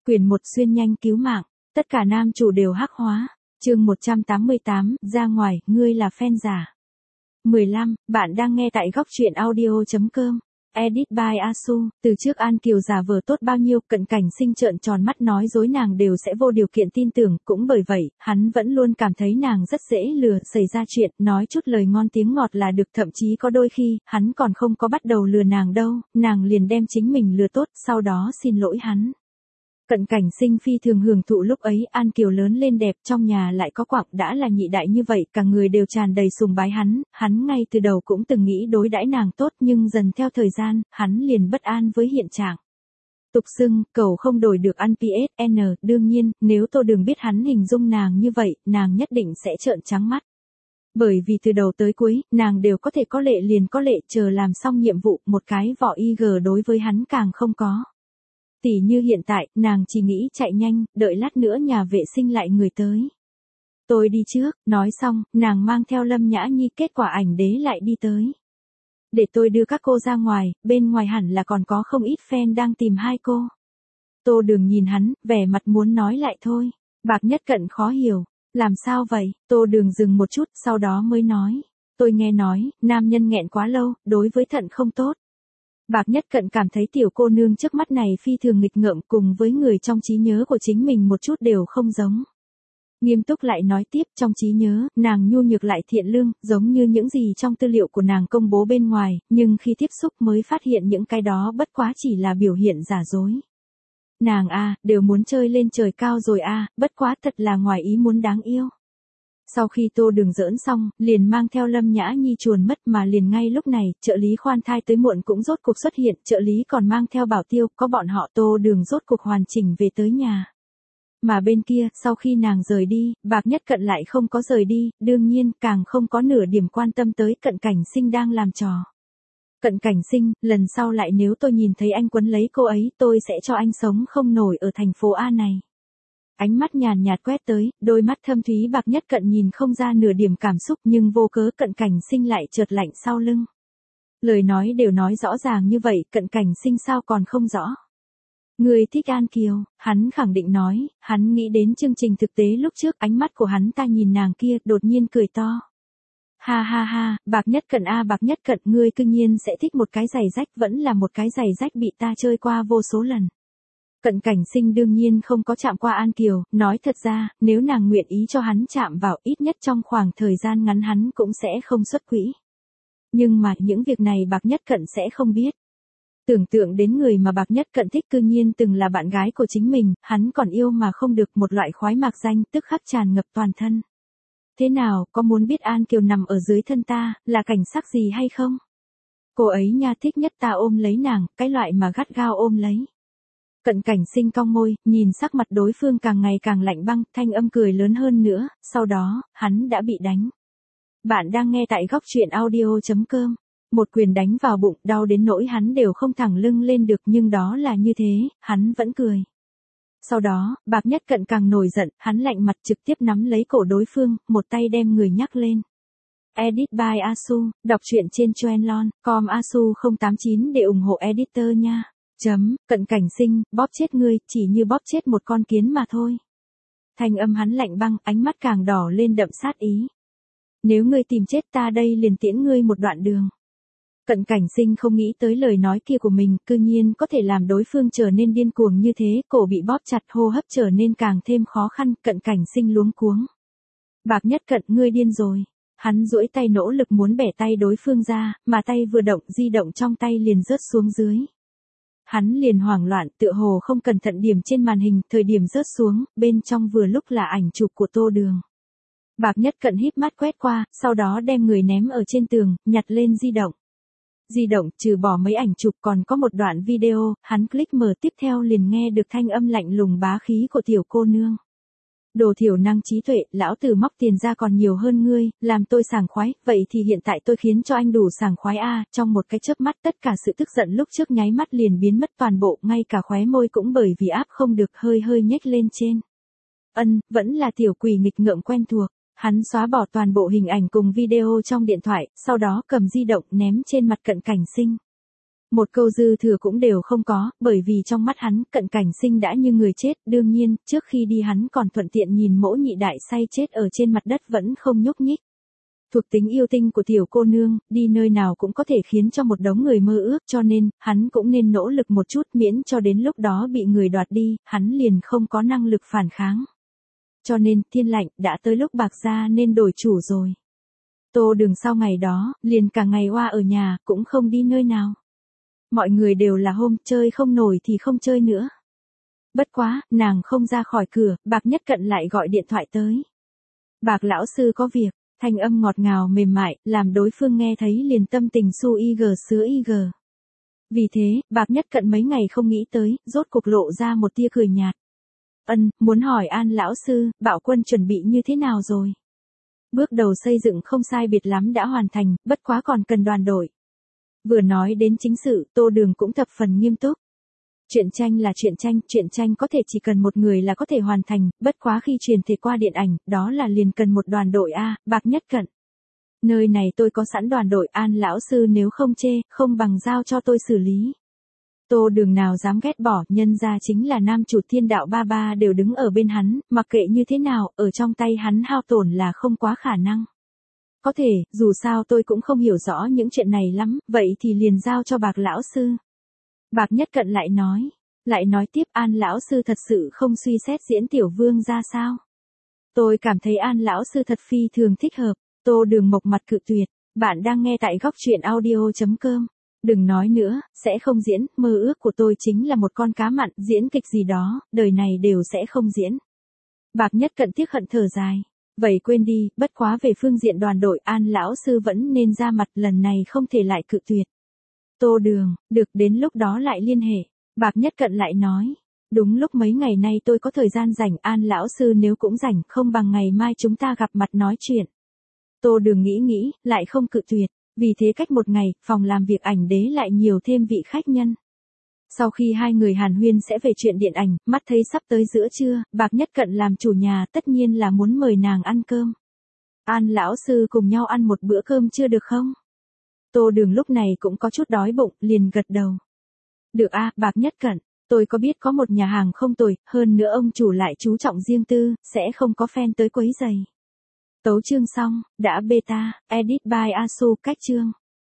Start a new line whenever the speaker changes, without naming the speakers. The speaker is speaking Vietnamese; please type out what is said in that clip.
Quyền 1 xuyên nhanh cứu mạng, tất cả nam chủ đều hắc hóa. Chương 188, ra ngoài, ngươi là fan giả. 15, bạn đang nghe tại góc truyện audio.com. Edit by Asu. Từ trước An Kiều giả vờ tốt bao nhiêu, Cận Cảnh Sinh trợn tròn mắt nói dối nàng đều sẽ vô điều kiện tin tưởng, cũng bởi vậy, hắn vẫn luôn cảm thấy nàng rất dễ lừa, xảy ra chuyện, nói chút lời ngon tiếng ngọt là được, thậm chí có đôi khi, hắn còn không có bắt đầu lừa nàng đâu, nàng liền đem chính mình lừa tốt, sau đó xin lỗi hắn. Cận Cảnh Sinh phi thường hưởng thụ lúc ấy, An Kiều lớn lên đẹp, trong nhà lại có quặng, đã là nhị đại như vậy, cả người đều tràn đầy sùng bái hắn ngay từ đầu cũng từng nghĩ đối đãi nàng tốt, nhưng dần theo thời gian, hắn liền bất an với hiện trạng. Tục xưng, cầu không đổi được ăn PSN, đương nhiên, nếu Tô Đường biết hắn hình dung nàng như vậy, nàng nhất định sẽ trợn trắng mắt. Bởi vì từ đầu tới cuối, nàng đều có thể có lệ liền có lệ, chờ làm xong nhiệm vụ, một cái vỏ IG đối với hắn càng không có. Tỉ như hiện tại, nàng chỉ nghĩ chạy nhanh, đợi lát nữa nhà vệ sinh lại người tới. Tôi đi trước, nói xong, nàng mang theo Lâm Nhã Nhi, kết quả ảnh đế lại đi tới. Để tôi đưa các cô ra ngoài, bên ngoài hẳn là còn có không ít fan đang tìm hai cô. Tô Đường nhìn hắn, vẻ mặt muốn nói lại thôi. Bạc Nhất Cận khó hiểu, làm sao vậy? Tô Đường dừng một chút, sau đó mới nói. Tôi nghe nói, nam nhân nghẹn quá lâu, đối với thận không tốt. Bạc Nhất Cận cảm thấy tiểu cô nương trước mắt này phi thường nghịch ngợm, cùng với người trong trí nhớ của chính mình một chút đều không giống. Nghiêm túc lại nói tiếp, trong trí nhớ, nàng nhu nhược lại thiện lương, giống như những gì trong tư liệu của nàng công bố bên ngoài, nhưng khi tiếp xúc mới phát hiện những cái đó bất quá chỉ là biểu hiện giả dối. Nàng đều muốn chơi lên trời cao rồi bất quá thật là ngoài ý muốn đáng yêu. Sau khi Tô Đường giỡn xong, liền mang theo Lâm Nhã Nhi chuồn mất, mà liền ngay lúc này, trợ lý khoan thai tới muộn cũng rốt cuộc xuất hiện, trợ lý còn mang theo bảo tiêu, có bọn họ Tô Đường rốt cuộc hoàn chỉnh về tới nhà. Mà bên kia, sau khi nàng rời đi, Bạc Nhất Cận lại không có rời đi, đương nhiên, càng không có nửa điểm quan tâm tới Cận Cảnh Sinh đang làm trò. Cận Cảnh Sinh, lần sau lại nếu tôi nhìn thấy anh quấn lấy cô ấy, tôi sẽ cho anh sống không nổi ở thành phố A này. Ánh mắt nhàn nhạt quét tới, đôi mắt thâm thúy Bạc Nhất Cận nhìn không ra nửa điểm cảm xúc, nhưng vô cớ Cận Cảnh Sinh lại chợt lạnh sau lưng. Lời nói đều nói rõ ràng như vậy, Cận Cảnh Sinh sao còn không rõ. Người thích An Kiều, hắn khẳng định nói, hắn nghĩ đến chương trình thực tế lúc trước, ánh mắt của hắn ta nhìn nàng kia, đột nhiên cười to. Ha ha ha, Bạc Nhất Cận Bạc Nhất Cận, ngươi cư nhiên sẽ thích một cái giày rách, vẫn là một cái giày rách bị ta chơi qua vô số lần. Cận Cảnh Sinh đương nhiên không có chạm qua An Kiều, nói thật ra, nếu nàng nguyện ý cho hắn chạm vào, ít nhất trong khoảng thời gian ngắn hắn cũng sẽ không xuất quỹ. Nhưng mà, những việc này Bạc Nhất Cận sẽ không biết. Tưởng tượng đến người mà Bạc Nhất Cận thích cư nhiên từng là bạn gái của chính mình, hắn còn yêu mà không được, một loại khoái mạc danh tức khắc tràn ngập toàn thân. Thế nào, có muốn biết An Kiều nằm ở dưới thân ta, là cảnh sắc gì hay không? Cô ấy nha thích nhất ta ôm lấy nàng, cái loại mà gắt gao ôm lấy. Cận Cảnh Sinh cong môi, nhìn sắc mặt đối phương càng ngày càng lạnh băng, thanh âm cười lớn hơn nữa, sau đó, hắn đã bị đánh. Bạn đang nghe tại góc truyện audio.com. Một quyền đánh vào bụng, đau đến nỗi hắn đều không thẳng lưng lên được, nhưng đó là như thế, hắn vẫn cười. Sau đó, Bạc Nhất Cận càng nổi giận, hắn lạnh mặt trực tiếp nắm lấy cổ đối phương, một tay đem người nhắc lên. Edit by Asu, đọc truyện trên Trendlon.com Asu089 để ủng hộ editor nha. Cận Cảnh Sinh, bóp chết ngươi, chỉ như bóp chết một con kiến mà thôi. Thanh âm hắn lạnh băng, ánh mắt càng đỏ lên đậm sát ý. Nếu ngươi tìm chết ta đây liền tiễn ngươi một đoạn đường. Cận Cảnh Sinh không nghĩ tới lời nói kia của mình, cư nhiên có thể làm đối phương trở nên điên cuồng như thế, cổ bị bóp chặt, hô hấp trở nên càng thêm khó khăn, Cận Cảnh Sinh luống cuống. Bạc Nhất Cận, ngươi điên rồi. Hắn duỗi tay nỗ lực muốn bẻ tay đối phương ra, mà tay vừa động, di động trong tay liền rớt xuống dưới. Hắn liền hoảng loạn, tựa hồ không cẩn thận điểm trên màn hình, thời điểm rớt xuống, bên trong vừa lúc là ảnh chụp của Tô Đường. Bạc Nhất Cận híp mắt quét qua, sau đó đem người ném ở trên tường, nhặt lên di động. Di động, trừ bỏ mấy ảnh chụp còn có một đoạn video, hắn click mở tiếp theo liền nghe được thanh âm lạnh lùng bá khí của tiểu cô nương. Đồ thiểu năng trí tuệ, lão tử móc tiền ra còn nhiều hơn ngươi, làm tôi sảng khoái, vậy thì hiện tại tôi khiến cho anh đủ sảng khoái trong một cái chớp mắt tất cả sự tức giận lúc trước nháy mắt liền biến mất toàn bộ, ngay cả khóe môi cũng bởi vì áp không được hơi hơi nhếch lên trên. Vẫn là tiểu quỷ nghịch ngợm quen thuộc. Hắn xóa bỏ toàn bộ hình ảnh cùng video trong điện thoại, sau đó cầm di động ném trên mặt Cận Cảnh Sinh. Một câu dư thừa cũng đều không có, bởi vì trong mắt hắn, Cận Cảnh Sinh đã như người chết, đương nhiên, trước khi đi hắn còn thuận tiện nhìn Mỗ Nhị Đại say chết ở trên mặt đất vẫn không nhúc nhích. Thuộc tính yêu tinh của tiểu cô nương, đi nơi nào cũng có thể khiến cho một đống người mơ ước, cho nên, hắn cũng nên nỗ lực một chút, miễn cho đến lúc đó bị người đoạt đi, hắn liền không có năng lực phản kháng. Cho nên, Thiên Lạnh, đã tới lúc Bạc gia nên đổi chủ rồi. Tô Đường sau ngày đó, liền cả ngày oa ở nhà, cũng không đi nơi nào. Mọi người đều là hôm chơi không nổi thì không chơi nữa. Bất quá, nàng không ra khỏi cửa, Bạc Nhất Cận lại gọi điện thoại tới. Bạc lão sư có việc, thanh âm ngọt ngào mềm mại, làm đối phương nghe thấy liền tâm tình su ig sứa ig. Vì thế, Bạc Nhất Cận mấy ngày không nghĩ tới, rốt cục lộ ra một tia cười nhạt. Muốn hỏi An lão sư, Bạo Quân chuẩn bị như thế nào rồi? Bước đầu xây dựng không sai biệt lắm đã hoàn thành, bất quá còn cần đoàn đội. Vừa nói đến chính sự, Tô Đường cũng thập phần nghiêm túc. Truyện tranh là truyện tranh có thể chỉ cần một người là có thể hoàn thành, bất quá khi truyền thể qua điện ảnh, đó là liền cần một đoàn đội a, Bạc Nhất Cận. Nơi này tôi có sẵn đoàn đội, An lão sư nếu không chê, không bằng giao cho tôi xử lý. Tô Đường nào dám ghét bỏ, nhân ra chính là nam chủ Thiên Đạo ba ba đều đứng ở bên hắn, mặc kệ như thế nào, ở trong tay hắn hao tổn là không quá khả năng. Có thể, dù sao tôi cũng không hiểu rõ những chuyện này lắm, vậy thì liền giao cho Bạc lão sư. Bạc Nhất Cận lại nói tiếp, An lão sư thật sự không suy xét diễn tiểu vương ra sao? Tôi cảm thấy An lão sư thật phi thường thích hợp. Tô Đường mộc mặt cự tuyệt. Bạn đang nghe tại góc truyện audio.com. Đừng nói nữa, sẽ không diễn, mơ ước của tôi chính là một con cá mặn, diễn kịch gì đó, đời này đều sẽ không diễn. Bạc Nhất Cận tiếc hận thở dài. Vậy quên đi, bất quá về phương diện đoàn đội, An lão sư vẫn nên ra mặt, lần này không thể lại cự tuyệt. Tô Đường, được, đến lúc đó lại liên hệ. Bạc Nhất Cận lại nói. Đúng lúc mấy ngày nay tôi có thời gian rảnh, An lão sư nếu cũng rảnh, không bằng ngày mai chúng ta gặp mặt nói chuyện. Tô Đường nghĩ, lại không cự tuyệt. Vì thế cách một ngày, phòng làm việc ảnh đế lại nhiều thêm vị khách nhân. Sau khi hai người hàn huyên sẽ về chuyện điện ảnh, mắt thấy sắp tới giữa trưa, Bạc Nhất Cận làm chủ nhà tất nhiên là muốn mời nàng ăn cơm. An lão sư cùng nhau ăn một bữa cơm chưa được không? Tô Đường lúc này cũng có chút đói bụng, liền gật đầu. Được a, Bạc Nhất Cận, tôi có biết có một nhà hàng không tồi, hơn nữa ông chủ lại chú trọng riêng tư, sẽ không có fan tới quấy rầy. Tấu chương xong, đã beta, edit by Asu, cách chương.